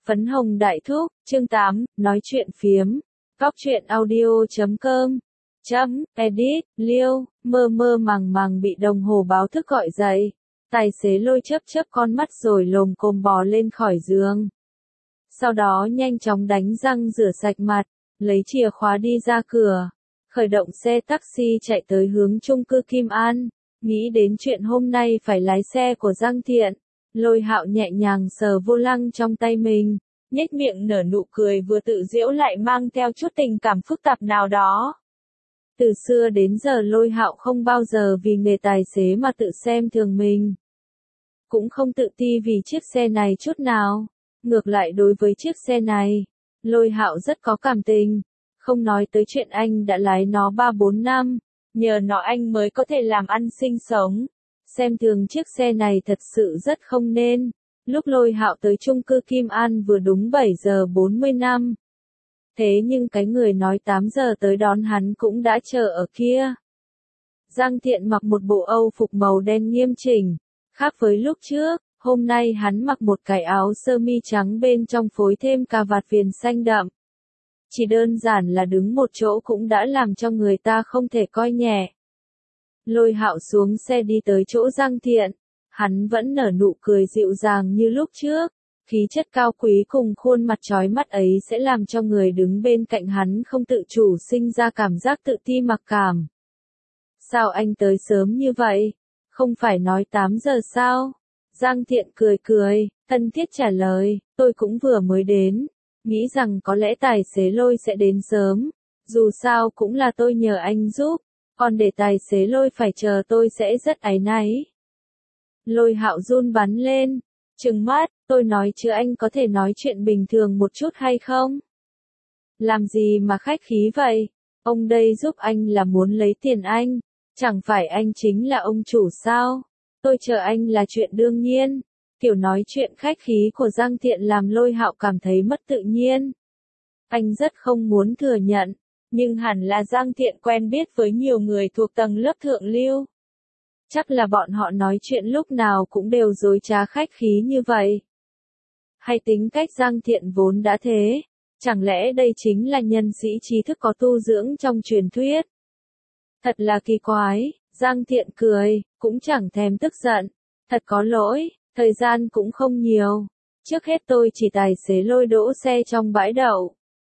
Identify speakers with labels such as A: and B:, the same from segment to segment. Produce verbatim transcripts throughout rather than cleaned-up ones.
A: Phấn hồng đại thúc, chương tám, nói chuyện phiếm. Góc truyện audio chấm com. Chấm, edit, liêu, mơ mơ màng màng bị đồng hồ báo thức gọi dậy. Tài xế Lôi chớp chớp con mắt rồi lồm cồm bò lên khỏi giường. Sau đó nhanh chóng đánh răng rửa sạch mặt, lấy chìa khóa đi ra cửa. Khởi động xe taxi chạy tới hướng chung cư Kim An. Nghĩ đến chuyện hôm nay phải lái xe của Giang Thiện. Lôi Hạo nhẹ nhàng sờ vô lăng trong tay mình, nhếch miệng nở nụ cười vừa tự giễu lại mang theo chút tình cảm phức tạp nào đó. Từ xưa đến giờ Lôi Hạo không bao giờ vì nghề tài xế mà tự xem thường mình. Cũng không tự ti vì chiếc xe này chút nào. Ngược lại đối với chiếc xe này, Lôi Hạo rất có cảm tình. Không nói tới chuyện anh đã lái nó ba bốn năm, nhờ nó anh mới có thể làm ăn sinh sống. Xem thường chiếc xe này thật sự rất không nên. Lúc Lôi Hạo tới chung cư Kim An vừa đúng bảy giờ bốn mươi năm. Thế nhưng cái người nói tám giờ tới đón hắn cũng đã chờ ở kia. Giang Thiện mặc một bộ Âu phục màu đen nghiêm chỉnh. Khác với lúc trước, hôm nay hắn mặc một cái áo sơ mi trắng bên trong phối thêm cà vạt viền xanh đậm. Chỉ đơn giản là đứng một chỗ cũng đã làm cho người ta không thể coi nhẹ. Lôi Hạo xuống xe đi tới chỗ Giang Thiện, hắn vẫn nở nụ cười dịu dàng như lúc trước, khí chất cao quý cùng khuôn mặt chói mắt ấy sẽ làm cho người đứng bên cạnh hắn không tự chủ sinh ra cảm giác tự ti mặc cảm. Sao anh tới sớm như vậy? Không phải nói tám giờ sao? Giang Thiện cười cười, thân thiết trả lời, tôi cũng vừa mới đến, nghĩ rằng có lẽ tài xế Lôi sẽ đến sớm, dù sao cũng là tôi nhờ anh giúp. Còn để tài xế Lôi phải chờ tôi sẽ rất áy náy. Lôi Hạo run bắn lên, trừng mắt, tôi nói chứ anh có thể nói chuyện bình thường một chút hay không? Làm gì mà khách khí vậy? Ông đây giúp anh là muốn lấy tiền anh, chẳng phải anh chính là ông chủ sao? Tôi chờ anh là chuyện đương nhiên. Kiểu nói chuyện khách khí của Giang Thiện làm Lôi Hạo cảm thấy mất tự nhiên. Anh rất không muốn thừa nhận. Nhưng hẳn là Giang Thiện quen biết với nhiều người thuộc tầng lớp thượng lưu. Chắc là bọn họ nói chuyện lúc nào cũng đều dối trá khách khí như vậy. Hay tính cách Giang Thiện vốn đã thế, chẳng lẽ đây chính là nhân sĩ trí thức có tu dưỡng trong truyền thuyết? Thật là kỳ quái, Giang Thiện cười, cũng chẳng thèm tức giận. Thật có lỗi, thời gian cũng không nhiều. Trước hết tôi chỉ tài xế Lôi đỗ xe trong bãi đậu.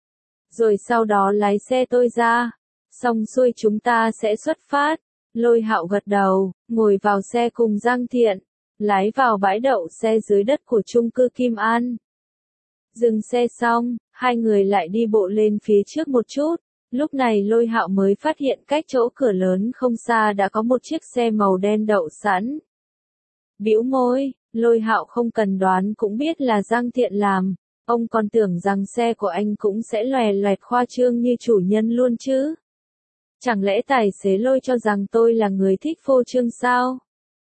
A: Rồi sau đó lái xe tôi ra, xong xuôi chúng ta sẽ xuất phát. Lôi Hạo gật đầu, ngồi vào xe cùng Giang Thiện, lái vào bãi đậu xe dưới đất của chung cư Kim An. Dừng xe xong, hai người lại đi bộ lên phía trước một chút, lúc này Lôi Hạo mới phát hiện cách chỗ cửa lớn không xa đã có một chiếc xe màu đen đậu sẵn. Bĩu môi, Lôi Hạo không cần đoán cũng biết là Giang Thiện làm. Ông còn tưởng rằng xe của anh cũng sẽ lòe loẹt khoa trương như chủ nhân luôn chứ. Chẳng lẽ tài xế Lôi cho rằng tôi là người thích phô trương sao?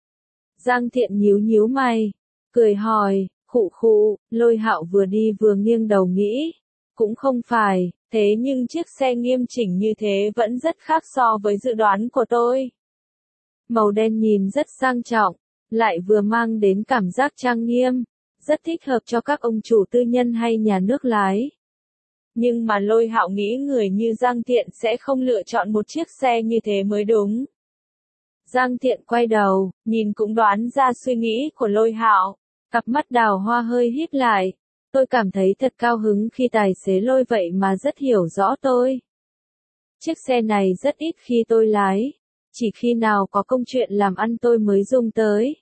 A: Giang Thiện nhíu nhíu mày, cười hỏi, khụ khụ, Lôi Hạo vừa đi vừa nghiêng đầu nghĩ. Cũng không phải, thế nhưng chiếc xe nghiêm chỉnh như thế vẫn rất khác so với dự đoán của tôi. Màu đen nhìn rất sang trọng, lại vừa mang đến cảm giác trang nghiêm. Rất thích hợp cho các ông chủ tư nhân hay nhà nước lái. Nhưng mà Lôi Hạo nghĩ người như Giang Thiện sẽ không lựa chọn một chiếc xe như thế mới đúng. Giang Thiện quay đầu, nhìn cũng đoán ra suy nghĩ của Lôi Hạo, cặp mắt đào hoa hơi híp lại. Tôi cảm thấy thật cao hứng khi tài xế Lôi vậy mà rất hiểu rõ tôi. Chiếc xe này rất ít khi tôi lái, chỉ khi nào có công chuyện làm ăn tôi mới dùng tới.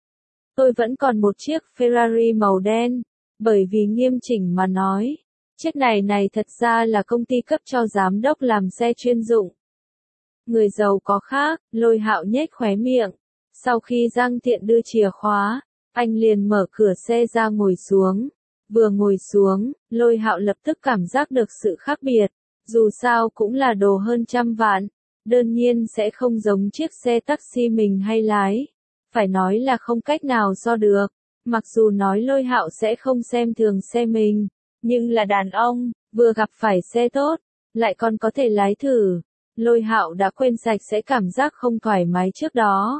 A: Tôi vẫn còn một chiếc Ferrari màu đen, bởi vì nghiêm chỉnh mà nói, chiếc này này thật ra là công ty cấp cho giám đốc làm xe chuyên dụng. Người giàu có khác, Lôi Hạo nhếch khóe miệng. Sau khi Giang Thiện đưa chìa khóa, anh liền mở cửa xe ra ngồi xuống. Vừa ngồi xuống, Lôi Hạo lập tức cảm giác được sự khác biệt, dù sao cũng là đồ hơn trăm vạn, đơn nhiên sẽ không giống chiếc xe taxi mình hay lái. Phải nói là không cách nào so được, mặc dù nói Lôi Hạo sẽ không xem thường xe mình, nhưng là đàn ông, vừa gặp phải xe tốt, lại còn có thể lái thử. Lôi Hạo đã quên sạch sẽ cảm giác không thoải mái trước đó.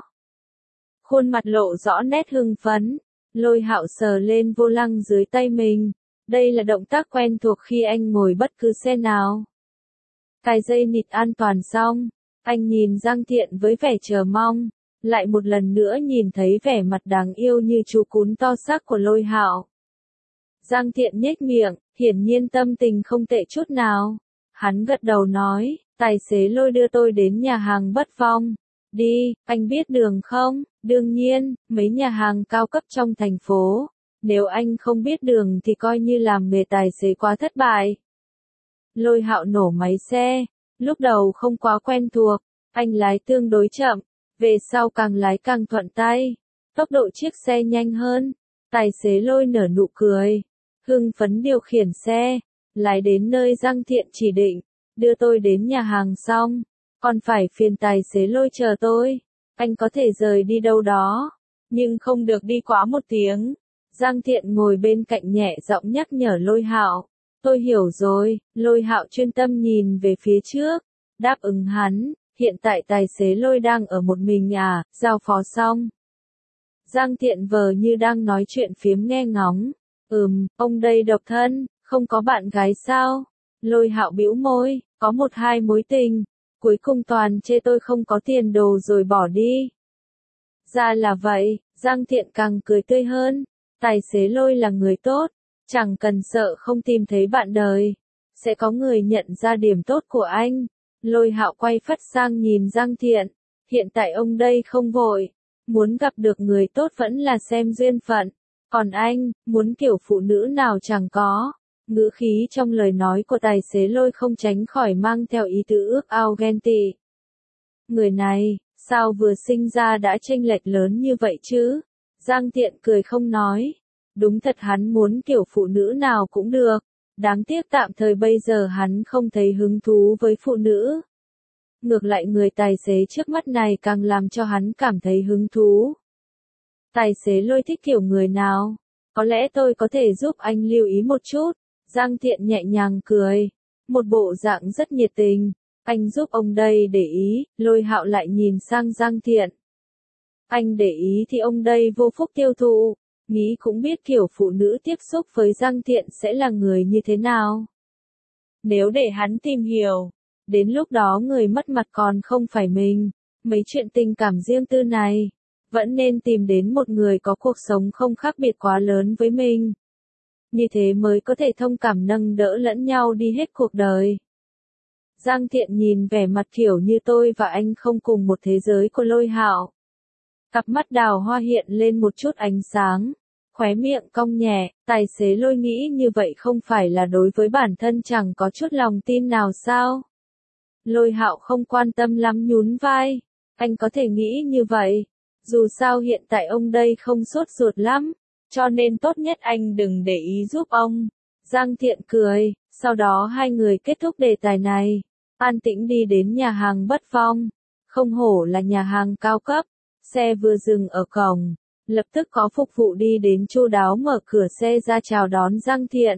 A: Khuôn mặt lộ rõ nét hưng phấn, Lôi Hạo sờ lên vô lăng dưới tay mình, Đây là động tác quen thuộc khi anh ngồi bất cứ xe nào. Cài dây nịt an toàn xong, anh nhìn Giang Thiện với vẻ chờ mong, lại một lần nữa nhìn thấy vẻ mặt đáng yêu như chú cún to xác của Lôi Hạo. Giang Thiện nhếch miệng, hiển nhiên tâm tình không tệ chút nào. Hắn gật đầu nói, tài xế Lôi đưa tôi đến nhà hàng Bất Phong. Đi, anh biết đường không? Đương nhiên, mấy nhà hàng cao cấp trong thành phố. Nếu anh không biết đường thì coi như làm nghề tài xế quá thất bại. Lôi Hạo nổ máy xe, lúc đầu không quá quen thuộc, anh lái tương đối chậm, về sau càng lái càng thuận tay, tốc độ chiếc xe nhanh hơn. Tài xế Lôi nở nụ cười, hưng phấn điều khiển xe, lái đến nơi Giang Thiện chỉ định, đưa tôi đến nhà hàng xong, còn phải phiền tài xế Lôi chờ tôi, anh có thể rời đi đâu đó, nhưng không được đi quá một tiếng. Giang Thiện ngồi bên cạnh nhẹ giọng nhắc nhở Lôi Hạo. Tôi hiểu rồi. Lôi Hạo chuyên tâm nhìn về phía trước, đáp ứng hắn. Hiện tại tài xế Lôi đang ở một mình à? Giao phó xong. Giang Thiện vờ như đang nói chuyện phiếm nghe ngóng. Ừm, ông đây độc thân, không có bạn gái sao? Lôi Hạo bĩu môi, có một hai mối tình, cuối cùng toàn chê tôi không có tiền đồ rồi bỏ đi. Ra là vậy. Giang Thiện càng cười tươi hơn. Tài xế Lôi là người tốt, chẳng cần sợ không tìm thấy bạn đời, sẽ có người nhận ra điểm tốt của anh. Lôi Hạo quay phắt sang nhìn Giang Thiện, hiện tại ông đây không vội, muốn gặp được người tốt vẫn là xem duyên phận, còn anh, muốn kiểu phụ nữ nào chẳng có. Ngữ khí trong lời nói của tài xế Lôi không tránh khỏi mang theo ý tứ ước ao ghen tị. Người này, sao vừa sinh ra đã chênh lệch lớn như vậy chứ? Giang Thiện cười không nói. Đúng thật hắn muốn kiểu phụ nữ nào cũng được. Đáng tiếc tạm thời bây giờ hắn không thấy hứng thú với phụ nữ. Ngược lại người tài xế trước mắt này càng làm cho hắn cảm thấy hứng thú. Tài xế Lôi thích kiểu người nào? Có lẽ tôi có thể giúp anh lưu ý một chút. Giang Thiện nhẹ nhàng cười. Một bộ dạng rất nhiệt tình. Anh giúp ông đây để ý. Lôi Hạo lại nhìn sang Giang Thiện. Anh để ý thì ông đây vô phúc tiêu thụ, nghĩ cũng biết kiểu phụ nữ tiếp xúc với Giang Thiện sẽ là người như thế nào. Nếu để hắn tìm hiểu, đến lúc đó người mất mặt còn không phải mình, mấy chuyện tình cảm riêng tư này, vẫn nên tìm đến một người có cuộc sống không khác biệt quá lớn với mình. Như thế mới có thể thông cảm nâng đỡ lẫn nhau đi hết cuộc đời. Giang Thiện nhìn vẻ mặt kiểu như tôi và anh không cùng một thế giới của Lôi Hạo. Cặp mắt đào hoa hiện lên một chút ánh sáng, khóe miệng cong nhẹ, tài xế Lôi nghĩ như vậy không phải là đối với bản thân chẳng có chút lòng tin nào sao? Lôi Hạo không quan tâm lắm nhún vai, anh có thể nghĩ như vậy, dù sao hiện tại ông đây không sốt ruột lắm, cho nên tốt nhất anh đừng để ý giúp ông. Giang Thiện cười, sau đó hai người kết thúc đề tài này, an tĩnh đi đến nhà hàng Bất Phong, không hổ là nhà hàng cao cấp. Xe vừa dừng ở cổng, lập tức có phục vụ đi đến chu đáo mở cửa xe ra chào đón Giang Thiện.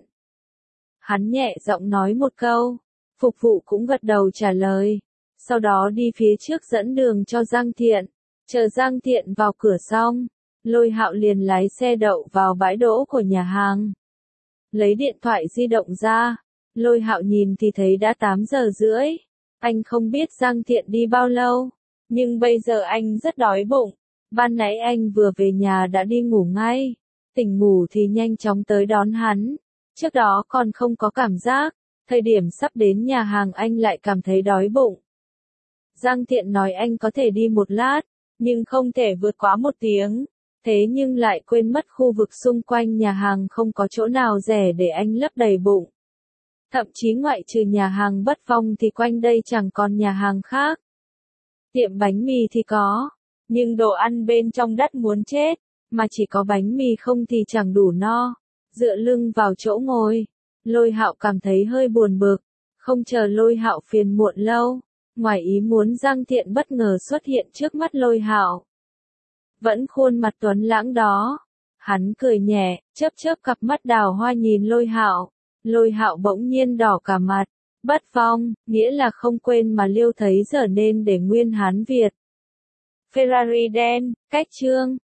A: Hắn nhẹ giọng nói một câu, phục vụ cũng gật đầu trả lời, sau đó đi phía trước dẫn đường cho Giang Thiện. Chờ Giang Thiện vào cửa xong, Lôi Hạo liền lái xe đậu vào bãi đỗ của nhà hàng. Lấy điện thoại di động ra, Lôi Hạo nhìn thì thấy đã tám giờ rưỡi. Anh không biết Giang Thiện đi bao lâu. Nhưng bây giờ anh rất đói bụng, ban nãy anh vừa về nhà đã đi ngủ ngay, tỉnh ngủ thì nhanh chóng tới đón hắn, trước đó còn không có cảm giác, thời điểm sắp đến nhà hàng anh lại cảm thấy đói bụng. Giang Thiện nói anh có thể đi một lát, nhưng không thể vượt quá một tiếng, thế nhưng lại quên mất khu vực xung quanh nhà hàng không có chỗ nào rẻ để anh lấp đầy bụng. Thậm chí ngoại trừ nhà hàng Bất Phong thì quanh đây chẳng còn nhà hàng khác. Tiệm bánh mì thì có, nhưng đồ ăn bên trong đắt muốn chết, mà chỉ có bánh mì không thì chẳng đủ no. Dựa lưng vào chỗ ngồi, Lôi Hạo cảm thấy hơi buồn bực, không chờ Lôi Hạo phiền muộn lâu, ngoài ý muốn Giang Thiện bất ngờ xuất hiện trước mắt Lôi Hạo. Vẫn khuôn mặt tuấn lãng đó, hắn cười nhẹ, chớp chớp cặp mắt đào hoa nhìn Lôi Hạo. Lôi Hạo bỗng nhiên đỏ cả mặt. Bất Phong, nghĩa là không quên mà Liêu thấy giờ nên để nguyên Hán Việt. Ferrari đen, cách chương.